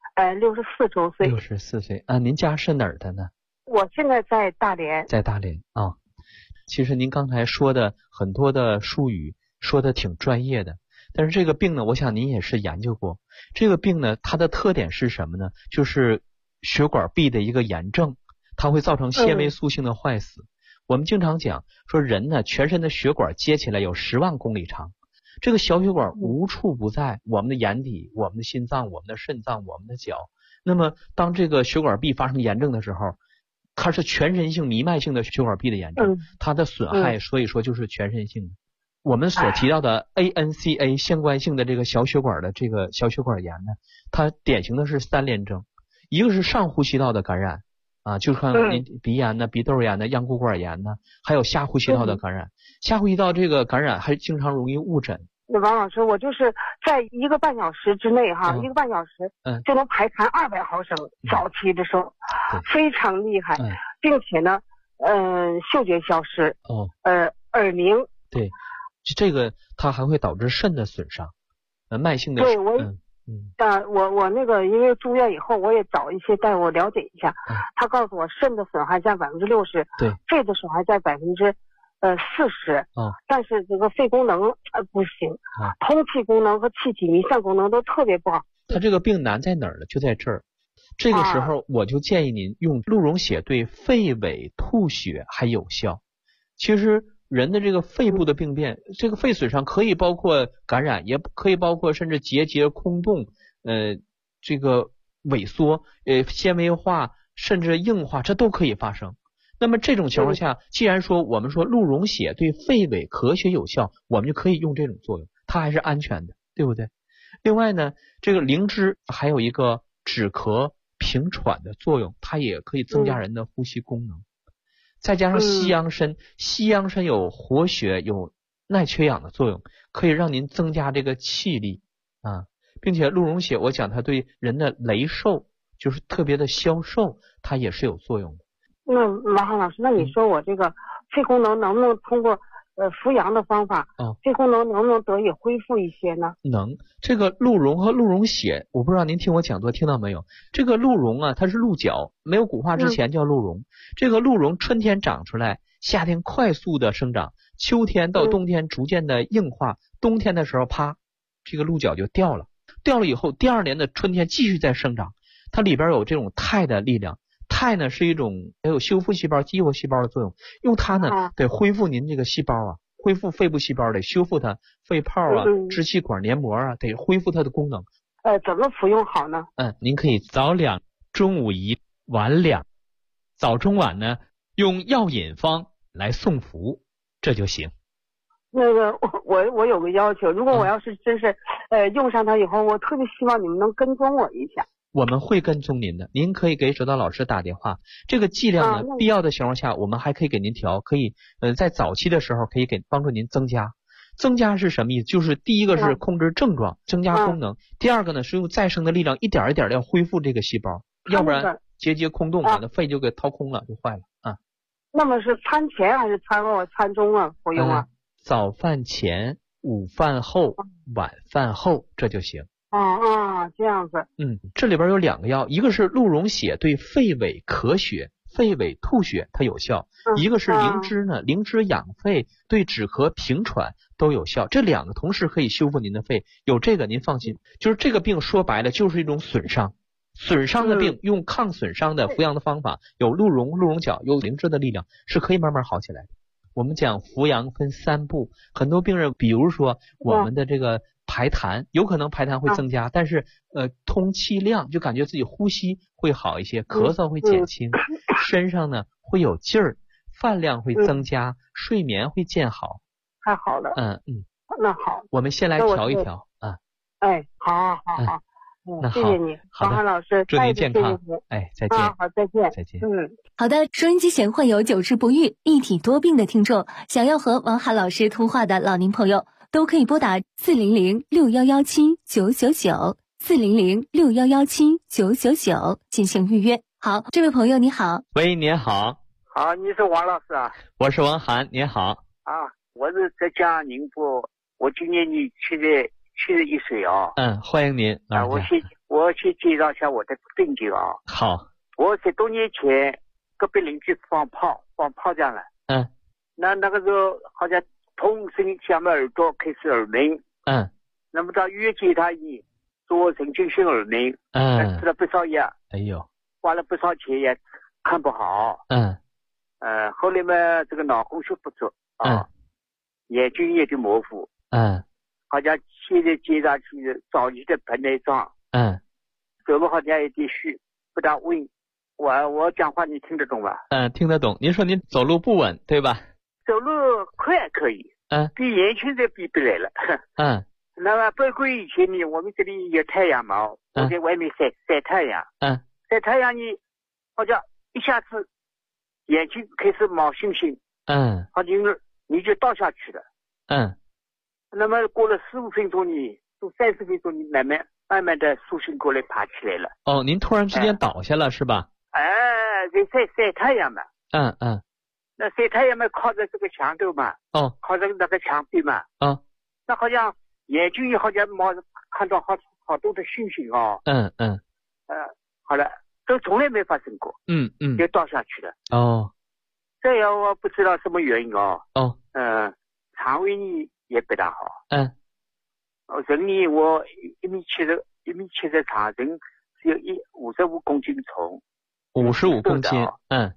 ？64周岁。 64岁啊，您家是哪儿的呢？ 我现在在大连。 在大连啊。其实您刚才说的很多的术语说的挺专业的，但是这个病呢，我想您也是研究过。这个病呢，它的特点是什么呢？就是血管壁的一个炎症，它会造成纤维素性的坏死。我们经常讲说人呢，全身的血管接起来有10万公里长，这个小血管无处不在，我们的眼底、我们的心脏、我们的肾脏、我们的脚。那么当这个血管壁发生炎症的时候，它是全身性弥漫性的血管壁的炎症，它的损害所以说就是全身性的。我们所提到的 ANCA 相关性的这个小血管的这个小血管炎呢，它典型的是3联征，一个是上呼吸道的感染就看您鼻炎呢、鼻窦炎呢、样骨管炎呢，还有下呼吸道的感染。下呼吸道这个感染还经常容易误诊。 王老师，我就是在1个半小时之内1个半小时就能排痰200毫升，早期的时候非常厉害，并且呢嗅觉消失，耳鸣。 对，这个它还会导致肾的损伤，慢性的。 对，我那个因为住院以后，我也找一些大夫了解一下，他告诉我肾的损害占60%， 对， 肺的损害占40%，但是这个肺功能不行，通气功能和气体弥散功能都特别不好。 他这个病难在哪儿呢？就在这儿。这个时候我就建议您用鹿茸血对肺痿吐血还有效。其实人的这个肺部的病变，这个肺损伤可以包括感染，也可以包括甚至结节空洞，这个萎缩，纤维化甚至硬化，这都可以发生。那么这种情况下，既然说我们说鹿茸血对肺痿咳血有效，我们就可以用这种作用，它还是安全的，对不对？另外呢，这个灵芝还有一个止咳平喘的作用，它也可以增加人的呼吸功能。再加上西洋参，西洋参有活血有耐缺氧的作用，可以让您增加这个气力并且鹿茸血我讲它对人的雷瘦，就是特别的消瘦，它也是有作用的。 那王浩老师，那你说我这个肺功能能不能通过扶阳的方法，肺功能能不能得以恢复一些呢？ 能。这个鹿茸和鹿茸血，我不知道您听我讲座听到没有？这个鹿茸它是鹿角，没有骨化之前叫鹿茸。这个鹿茸春天长出来，夏天快速的生长，秋天到冬天逐渐的硬化，冬天的时候啪，这个鹿角就掉了。掉了以后，第2年的春天继续再生长，它里边有这种肽的力量。肽呢是一种也有修复细胞、激活细胞的作用，用它呢得恢复您这个细胞恢复肺部细胞，得修复它肺泡支气管黏膜得恢复它的功能。 怎么服用好呢？ 您可以早2，中午1，晚2，早中晚呢用药引方来送服，这就行。 那个我有个要求，如果我要是真是用上它以后，我特别希望你们能跟踪我一下。 我们会跟踪您的，您可以给指导老师打电话。这个剂量呢，必要的情况下，我们还可以给您调，可以在早期的时候可以帮助您增加。增加是什么意思？就是第一个是控制症状，增加功能；第二个呢是用再生的力量一点一点的要恢复这个细胞，要不然结节空洞把那肺就给掏空了，就坏了那么是餐前还是餐后、餐中服用早饭前、午饭后、晚饭后，这就行。 这样子。 这里边有2个药，一个是鹿茸血对肺痿咳血、肺痿吐血它有效，一个是灵芝呢，灵芝养肺对止咳平喘都有效。这2个同时可以修复您的肺，有这个您放心。就是这个病说白了就是一种损伤，损伤的病用抗损伤的扶阳的方法，有鹿茸角，有灵芝的力量，是可以慢慢好起来的。我们讲扶阳分3步，很多病人比如说我们的这个排痰，有可能排痰会增加，但是通气量就感觉自己呼吸会好一些，咳嗽会减轻。 身上呢会有劲儿，饭量会增加，睡眠会渐好。 太好了。那好， 我们先来调一调啊。 哎，好。 那好， 谢谢你，王涵老师， 祝您健康。哎，再见。 好，再见。 再见。 好的，收音机前患有久治不愈、一体多病的听众，想要和王涵老师通话的老年朋友，都可以拨打400-6117-999，400-6117-999进行预约。好，这位朋友你好。 喂，您好。 好，你是王老师啊？ 我是王涵，您好。 我是浙江宁波，我今年71岁啊。 欢迎您。 我先介绍一下我的病情啊。 好。 我10多年前隔壁邻居放炮仗了。那个时候好像痛声响么耳朵开始耳鸣。那么到医院检查医做神经性耳鸣。吃了不少药。 哎呦。 花了不少钱也看不好。后来嘛，这个脑供血不足啊。眼睛也就模糊。好像现在检查去早期的白内障。走路好像有点虚，不大稳。我讲话你听得懂吧？ 听得懂。您说您走路不稳对吧？ 走路快可以。跟年轻人比不来了。那么包括以前呢，我们这里有太阳嘛，我在外面晒太阳。晒太阳呢，好像一下子眼睛开始冒星星。好像你就倒下去了。那么过了15分钟呢，到30分钟你慢慢的苏醒过来，爬起来了。 您突然之间倒下了是吧？ 在晒太阳嘛。那晒太阳嘛，靠着这个墙头嘛。靠着那个墙壁嘛。那好像眼睛好像看到好多的星星哦。好了，都从来没发生过。就倒下去了。这样我不知道什么原因哦。肠胃呢也不大好。人呢，我1米70长，人只有55公斤重。 55公斤。 人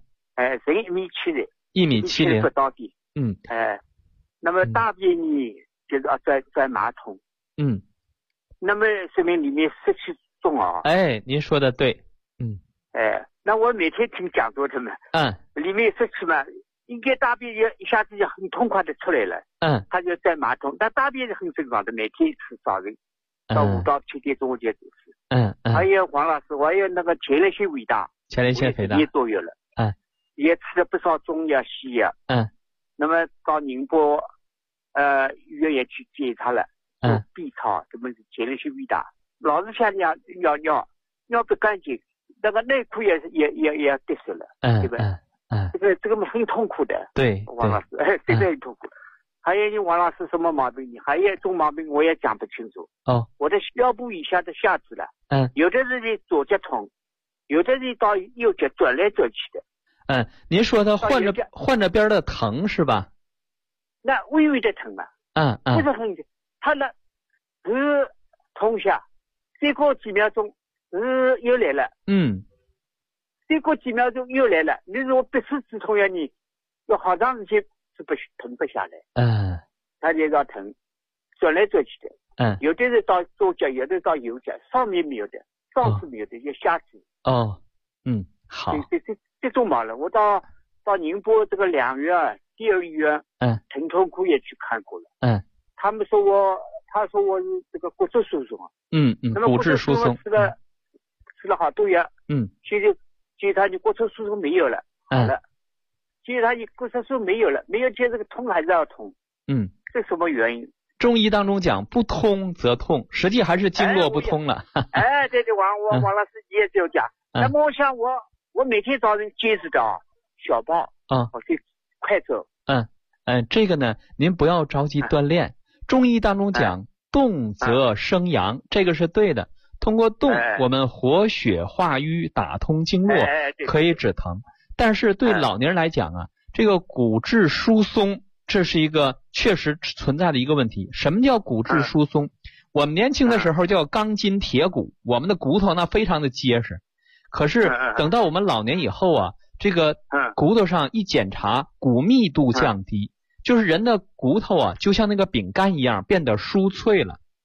1米70。 1米70 不到底。那么大便呢，就是要钻马桶。那么说明里面湿气重啊。 您说的对。 那我每天听讲座的嘛。里面湿气嘛，应该大便一下子就很痛快的出来了。他就在马桶，但大便是很正常的，每天一次早晨到5到7点钟就走是。还有黄老师，我有那个前列腺肥大，1年多月了。也吃了不少中药西药。那么到宁波医院也去检查了，B 超，这么前列腺肥大，老是想尿不干净，那个内裤也滴水了，对吧？这个很痛苦的。对，王老师，真的很痛苦。还有你王老师什么毛病？你还有一种毛病我也讲不清楚。我的腰部以下的下肢了。有的人的左脚痛，有的人到右脚转来转去的。 您说他换着边的疼是吧？ 那微微的疼嘛。不是很，他呢痛一下，再过几秒钟又来了。再过几秒钟又来了。你如果不是止痛药，你要好长时间是疼不下来。他就要疼，转来转去的。有的是到左脚，有的到右脚，上面没有的，上肢没有的，就下肢。 好。 这种嘛了，我到宁波这个2院第2医院，疼痛科也去看过了。他说我是这个骨质疏松。那么骨质疏松吃了好多药。现在检查你骨质疏松没有了。好了，检查你骨质疏松没有了，没有见这个痛还是要痛。这什么原因？ 中医当中讲不通则痛，实际还是经络不通了。 对，王老师也这样讲。那么我想我每天早晨坚持的小跑，我去快走。 这个呢，您不要着急锻炼。中医当中讲动则生阳，这个是对的。通过动，我们活血化瘀，打通经络，可以止疼。但是对老年人来讲啊，这个骨质疏松，这是一个确实存在的一个问题。什么叫骨质疏松？我们年轻的时候叫钢筋铁骨，我们的骨头那非常的结实。可是等到我们老年以后啊，这个骨头上一检查，骨密度降低，就是人的骨头啊，就像那个饼干一样变得酥脆了。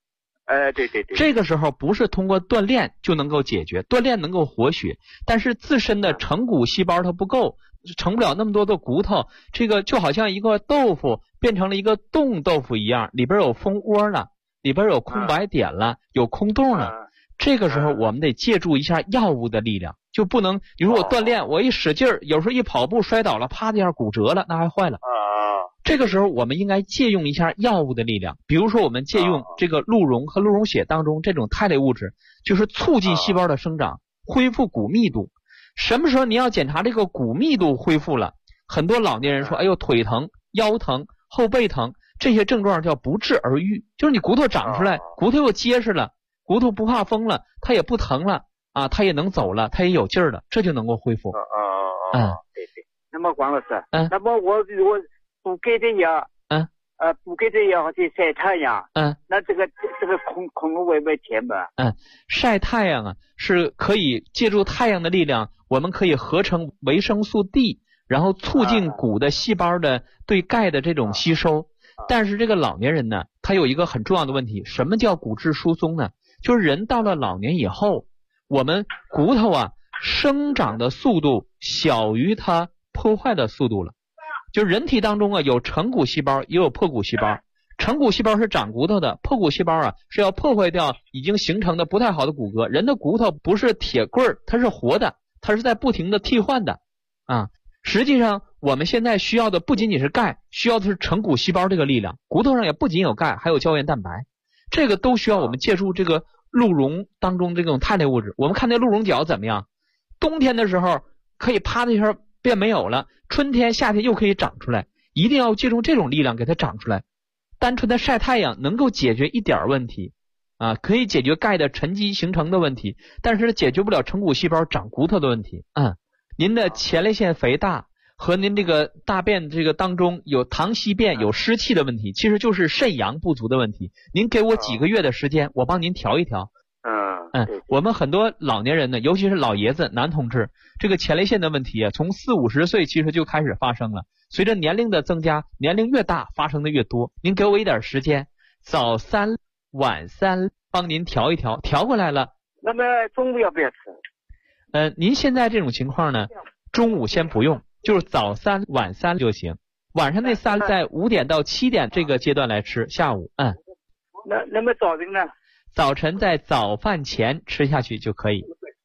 对对对。 这个时候不是通过锻炼就能够解决，锻炼能够活血，但是自身的成骨细胞它不够，成不了那么多的骨头，这个就好像一个豆腐变成了一个冻豆腐一样，里边有蜂窝了，里边有空白点了，有空洞了。这个时候我们得借助一下药物的力量，就不能比如我锻炼，我一使劲儿，有时候一跑步摔倒了，啪的一下骨折了，那还坏了。这个时候我们应该借用一下药物的力量，比如说我们借用这个鹿茸和鹿茸血当中这种肽类物质，就是促进细胞的生长，恢复骨密度。什么时候你要检查这个骨密度恢复了？很多老年人说，哎呦，腿疼、腰疼、后背疼，这些症状叫不治而愈，就是你骨头长出来，骨头又结实了，骨头不怕风了，它也不疼了啊，它也能走了，它也有劲儿了，这就能够恢复。 对对。那么王老师，那么我如果补钙的药，补钙的药或者晒太阳，那这个孔会不会甜吗？ 晒太阳啊，是可以借助太阳的力量，我们可以合成维生素 D， 然后促进骨的细胞的对钙的这种吸收。但是这个老年人呢，他有一个很重要的问题，什么叫骨质疏松呢？就是人到了老年以后，我们骨头啊生长的速度小于它破坏的速度了。就人体当中啊有成骨细胞也有破骨细胞，成骨细胞是长骨头的，破骨细胞啊是要破坏掉已经形成的不太好的骨骼。人的骨头不是铁棍儿，它是活的，它是在不停的替换的啊。实际上我们现在需要的不仅仅是钙，需要的是成骨细胞这个力量。骨头上也不仅有钙，还有胶原蛋白，这个都需要我们借助这个鹿茸当中这种肽类物质。我们看那鹿茸角怎么样？冬天的时候可以啪的一下变没有了，春天夏天又可以长出来，一定要借助这种力量给它长出来。单纯的晒太阳能够解决一点问题啊，可以解决钙的沉积形成的问题，但是解决不了成骨细胞长骨头的问题。您的前列腺肥大和您这个大便这个当中有溏稀便有湿气的问题，其实就是肾阳不足的问题。您给我几个月的时间，我帮您调一调。我们很多老年人呢，尤其是老爷子男同志，这个前列腺的问题啊，从40-50岁其实就开始发生了，随着年龄的增加，年龄越大发生的越多。您给我一点时间，早3晚3帮您调一调，调过来了。 那么中午要不要吃？ 您现在这种情况呢，中午先不用，就是早3晚3就行。晚上那3在5点到7点这个阶段来吃，下午。 那么早晨呢？ 早晨在早饭前吃下去就可以。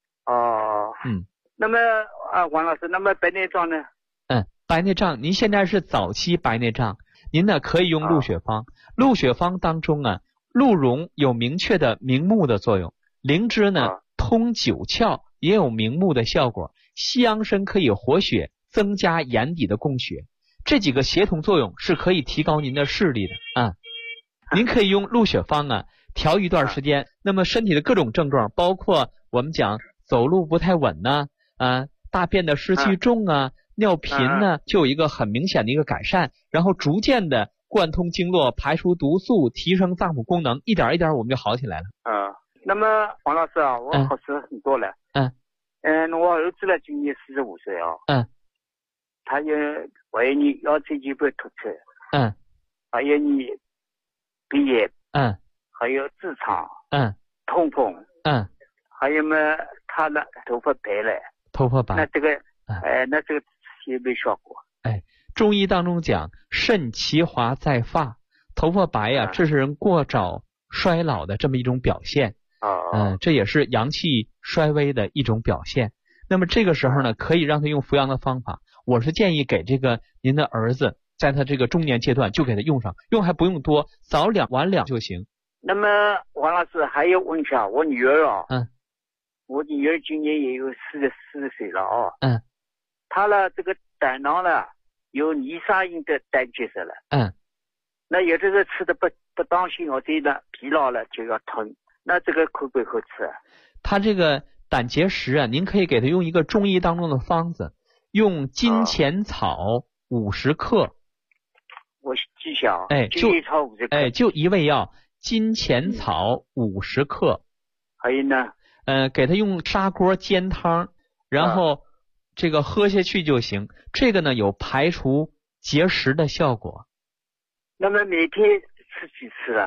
那么王老师，那么白内障呢？ 白内障，您现在是早期白内障，您呢可以用鹿血方。鹿血方当中啊，鹿茸有明确的明目的作用，灵芝呢通九窍，也有明目的效果。西洋参可以活血，增加眼底的供血，这几个协同作用是可以提高您的视力的您可以用鹿血方啊调一段时间，那么身体的各种症状，包括我们讲走路不太稳呢，大便的湿气重啊，尿频呢，就有一个很明显的一个改善，然后逐渐的贯通经络，排除毒素，提升脏腑功能，一点一点我们就好起来了。 那么王老师啊，我考试很多了。我儿子呢今年45岁啊。他也怀疑腰椎间盘突出。还有你鼻炎。还有痔疮。痛风。还有嘛，他的头发白了。头发白。那这个有没有效果？ 中医当中讲肾其华在发，头发白呀，这是人过早衰老的这么一种表现。这也是阳气衰微的一种表现。那么这个时候呢，可以让他用扶阳的方法。我是建议给这个您的儿子，在他这个中年阶段就给他用上，用还不用多，早2晚2就行。 那么王老师还有问一下，我女儿我女儿今年也有44岁了她呢这个胆囊呢有泥沙印的胆结石了。那有的时候吃的不当心或者呢疲劳了就要吞，那这个可不可以吃？ 他这个胆结石啊，您可以给他用一个中医当中的方子，用金钱草50克。 我记下金钱草50克。就一味药，金钱草50克。 还有呢？ 给他用砂锅煎汤，然后这个喝下去就行。这个呢有排除结石的效果。 那么每天吃几次啊？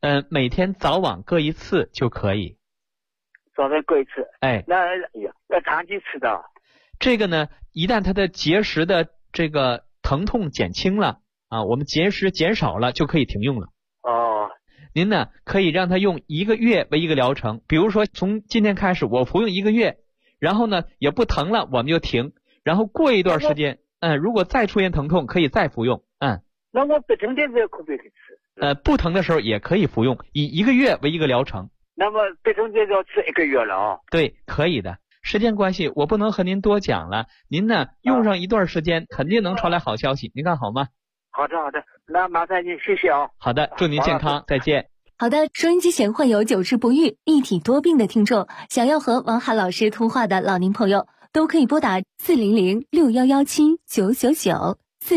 每天早晚各1次就可以。 早上各1次。 哎， 那要长期吃的。 这个呢，一旦它的结石的这个疼痛减轻了啊，我们结石减少了就可以停用了。 哦。 您呢可以让他用1个月为一个疗程，比如说从今天开始我服用1个月，然后呢也不疼了我们就停，然后过一段时间，如果再出现疼痛可以再服用。 那我不疼的时候可不可以吃？ 不疼的时候也可以服用，以1个月为一个疗程。 那么不疼的时候吃1个月了啊？ 对，可以的。时间关系我不能和您多讲了，您呢用上一段时间肯定能传来好消息，您看好吗？ 好的，那麻烦您，谢谢啊。 好的，祝您健康，再见。 好的，收音机前患有久治不愈、一体多病的听众，想要和王涵老师通话的老年朋友，都可以拨打400-6117-999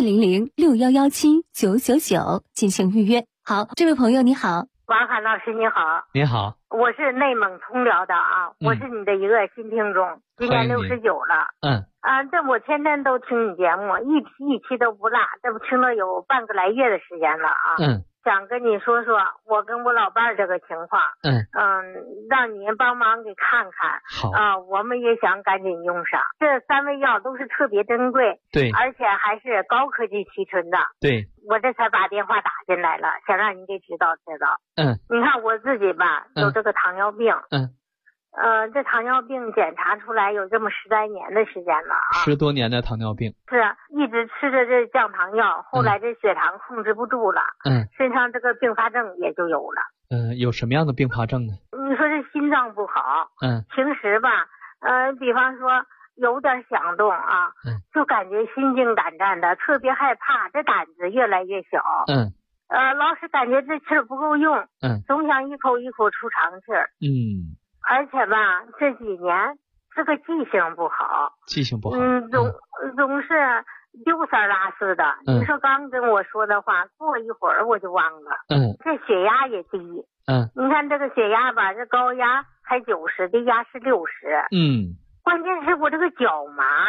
400-6117-999进行预约。好，这位朋友你好。 王涵老师你好。 你好， 我是内蒙通辽的啊，我是你的一个新听众，今年69了。这我天天都听你节目，一期都不落，这不听了有半个来月的时间了啊。想跟你说说我跟我老伴儿这个情况。让你帮忙给看看。 好我们也想赶紧用上。这3味药都是特别珍贵， 对， 而且还是高科技提纯的。 对， 我这才把电话打进来了，想让你给指导。你看我自己吧，有这个糖尿病。这糖尿病检查出来有这么10来年的时间了啊 ，10多年的糖尿病。 是一直吃着这降糖药，后来这血糖控制不住了，身上这个并发症也就有了。 有什么样的并发症呢？ 你说这心脏不好，平时吧，比方说有点响动啊，就感觉心惊胆战的，特别害怕，这胆子越来越小。老是感觉这气儿不够用，总想一口一口出长气儿。而且吧，这几年这个记性不好，总是丢三落四的。你说刚跟我说的话，过一会儿我就忘了。这血压也低。你看这个血压吧，这高压才90，低压是60。关键是我这个脚麻。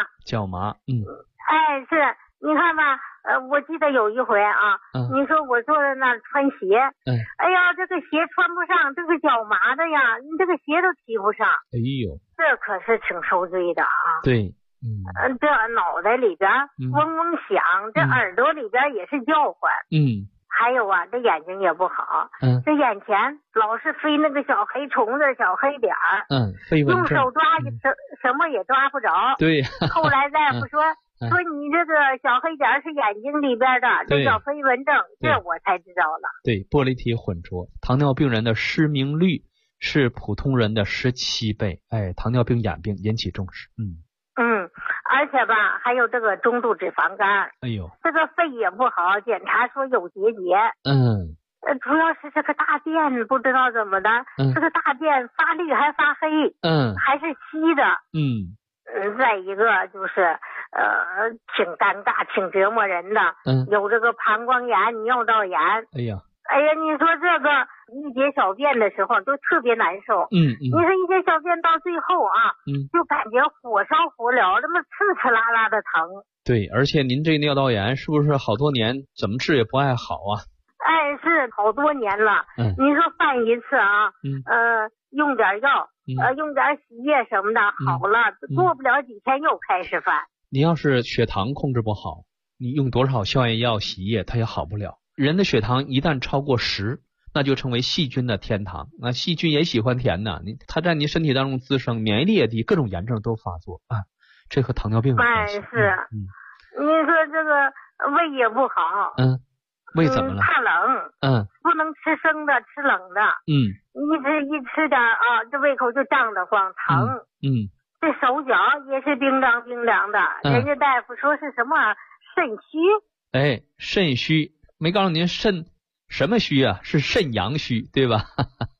是。你看吧，我记得有一回啊，你说我坐在那儿穿鞋，哎呀，这个鞋穿不上，这个脚麻的呀，你这个鞋都提不上。 哎呦， 这可是挺受罪的啊。 对， 这脑袋里边嗡嗡响，这耳朵里边也是叫唤。还有啊，这眼睛也不好，这眼前老是飞那个小黑虫子、小黑点儿，用手抓什么也抓不着。 对， 后来大夫说你这个小黑点是眼睛里边的，这叫飞蚊症，这我才知道了。 对，玻璃体混浊，糖尿病人的失明率是普通人的17倍。糖尿病眼病引起重视。 而且吧，还有这个中度脂肪肝。 哎呦， 这个肺也不好，检查说有结节。主要是这个大便不知道怎么的，这个大便发绿还发黑。还是稀的。再一个就是挺尴尬，挺折磨人的。有这个膀胱炎、尿道炎。哎呀，你说这个一解小便的时候都特别难受。你说一解小便到最后啊，就感觉火烧火燎，这么刺刺啦啦的疼。 对，而且您这尿道炎是不是好多年怎么治也不爱好啊？ 是好多年了。你说犯一次啊，用点药，用点洗液什么的，好了，过不了几天又开始犯。 你要是血糖控制不好，你用多少消炎药、洗液，它也好不了。人的血糖一旦超过10，那就成为细菌的天堂。那细菌也喜欢甜呢，它在你身体当中滋生，免疫力也低，各种炎症都发作啊。这和糖尿病有关系。 是。你说这个胃也不好。 胃怎么了？ 怕冷。不能吃生的，吃冷的。一吃点啊，这胃口就胀得慌，疼。这手脚也是冰凉冰凉的。人家大夫说是什么肾虚。 肾虚，没告诉您肾什么虚啊？是肾阳虚，对吧？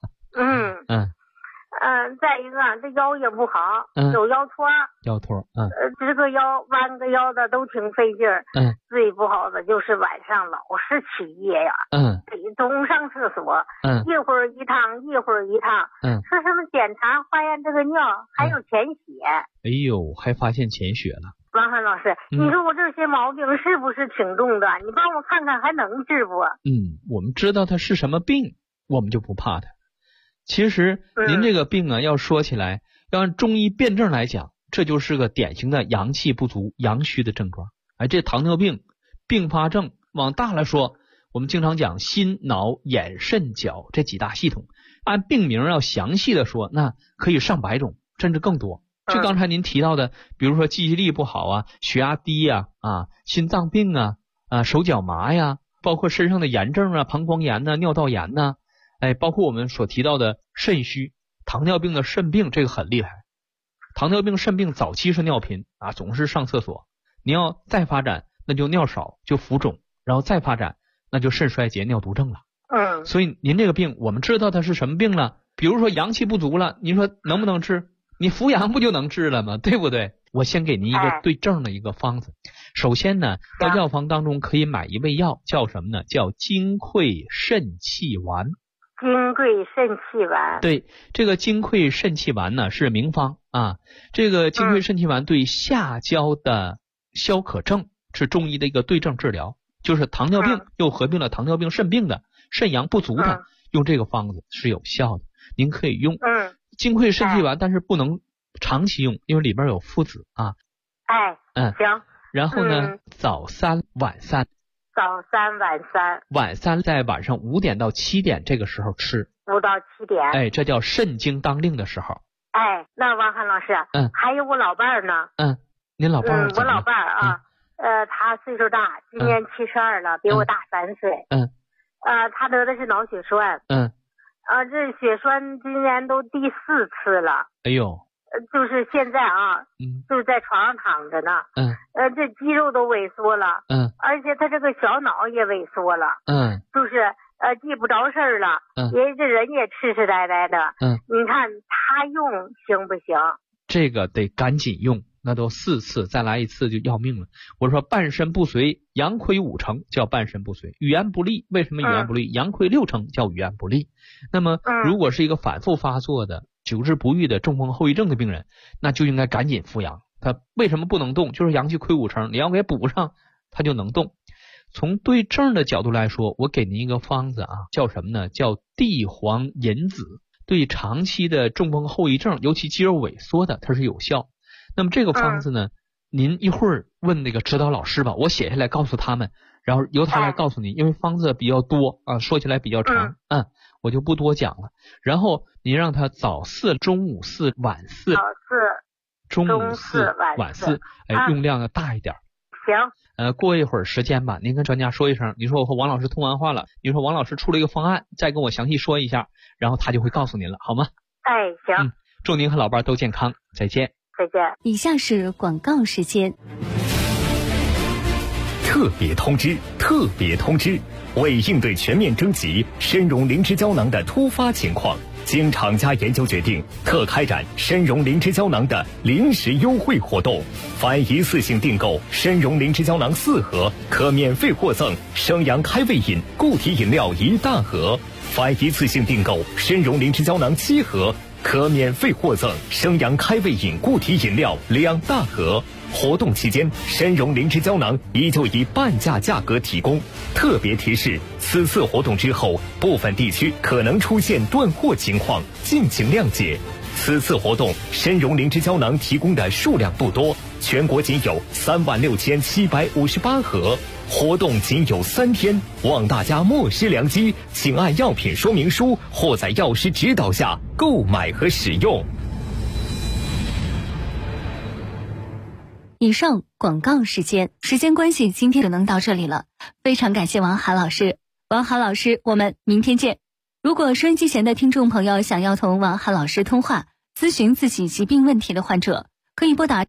再一个这腰也不好，有腰托。这个腰弯个腰的都挺费劲儿。最不好的就是晚上老是起夜呀。总上厕所。一会儿一趟，一会儿一趟。说什么检查发现这个尿还有潜血。 哎呦，还发现潜血了。 王涵老师，你说我这些毛病是不是挺重的？你帮我看看还能治不？ 我们知道它是什么病， 我们就不怕它。其实您这个病啊，要说起来，要按中医辨证来讲，这就是个典型的阳气不足、阳虚的症状。这糖尿病并发症往大了说，我们经常讲心、脑、眼、肾、脚这几大系统，按病名要详细的说，那可以上百种，甚至更多。就刚才您提到的，比如说记忆力不好啊，血压低呀，心脏病啊，手脚麻呀，包括身上的炎症啊，膀胱炎呐，尿道炎呐，包括我们所提到的肾虚，糖尿病的肾病，这个很厉害。糖尿病肾病早期是尿频总是上厕所，你要再发展，那就尿少，就浮肿，然后再发展，那就肾衰竭、尿毒症了。所以您这个病，我们知道它是什么病了。比如说阳气不足了，您说能不能治？你服阳不就能治了吗？对不对？我先给您一个对症的一个方子。首先呢，到药房当中可以买一味药，叫什么呢？叫金匮肾气丸。 金匮肾气丸。对， 这个金匮肾气丸呢是名方这个金匮肾气丸对下焦的消渴症是中医的一个对症治疗，就是糖尿病又合并了糖尿病肾病的肾阳不足的，用这个方子是有效的，您可以用金匮肾气丸，但是不能长期用，因为里边有附子行。 然后呢，早3晚3。 早3晚3。 晚3在晚上5点到7点这个时候吃。 5到7点。 这叫肾经当令的时候。 那王涵老师，还有我老伴儿呢。 您老伴儿？ 我老伴儿他岁数大，今年72了，比我大3岁。他得的是脑血栓。这血栓今年都第4次了。 哎呦。 就是现在就是在床上躺着呢。这肌肉都萎缩了。而且他这个小脑也萎缩了。就是记不着事儿了。这人也痴痴呆呆的。你看他用行不行？ 这个得赶紧用，那都4次，再来1次就要命了。我说半身不遂，阳亏5成叫半身不遂，语言不利，为什么语言不利？阳亏6成叫语言不利。那么如果是一个反复发作的久治不愈的中风后遗症的病人，那就应该赶紧服阳。他为什么不能动？就是阳气亏5成，你要给补上，他就能动。从对症的角度来说，我给您一个方子叫什么呢？叫地黄银子，对长期的中风后遗症，尤其肌肉萎缩的，它是有效。那么这个方子呢，您一会儿问那个指导老师吧，我写下来告诉他们，然后由他来告诉您，因为方子比较多说起来比较长，我就不多讲了。然后您让他早4、中午4、晚4。 早4、 中午4、晚4，用量要大一点。 行。 过一会儿时间吧，您跟专家说一声，你说我和王老师通完话了，你说王老师出了一个方案，再跟我详细说一下，然后他就会告诉您了，好吗？ 行。 祝您和老伴都健康，再见。 再见。 以下是广告时间。 特别通知！为应对全面征集参茸灵芝胶囊的突发情况，经厂家研究决定，特开展参茸灵芝胶囊的临时优惠活动。凡一次性订购参茸灵芝胶囊4盒，可免费获赠生阳开胃饮固体饮料1大盒；凡一次性订购参茸灵芝胶囊7盒，可免费获赠生阳开胃饮固体饮料2大盒。活动期间，参茸灵芝胶囊依旧以半价价格提供。特别提示：此次活动之后，部分地区可能出现断货情况，敬请谅解。此次活动，参茸灵芝胶囊提供的数量不多，全国仅有36758盒。活动仅有3天，望大家莫失良机，请按药品说明书或在药师指导下购买和使用。 以上广告时间关系，今天只能到这里了。非常感谢王涵老师，我们明天见。如果收音机前的听众朋友想要同王涵老师通话，咨询自己疾病问题的患者，可以拨打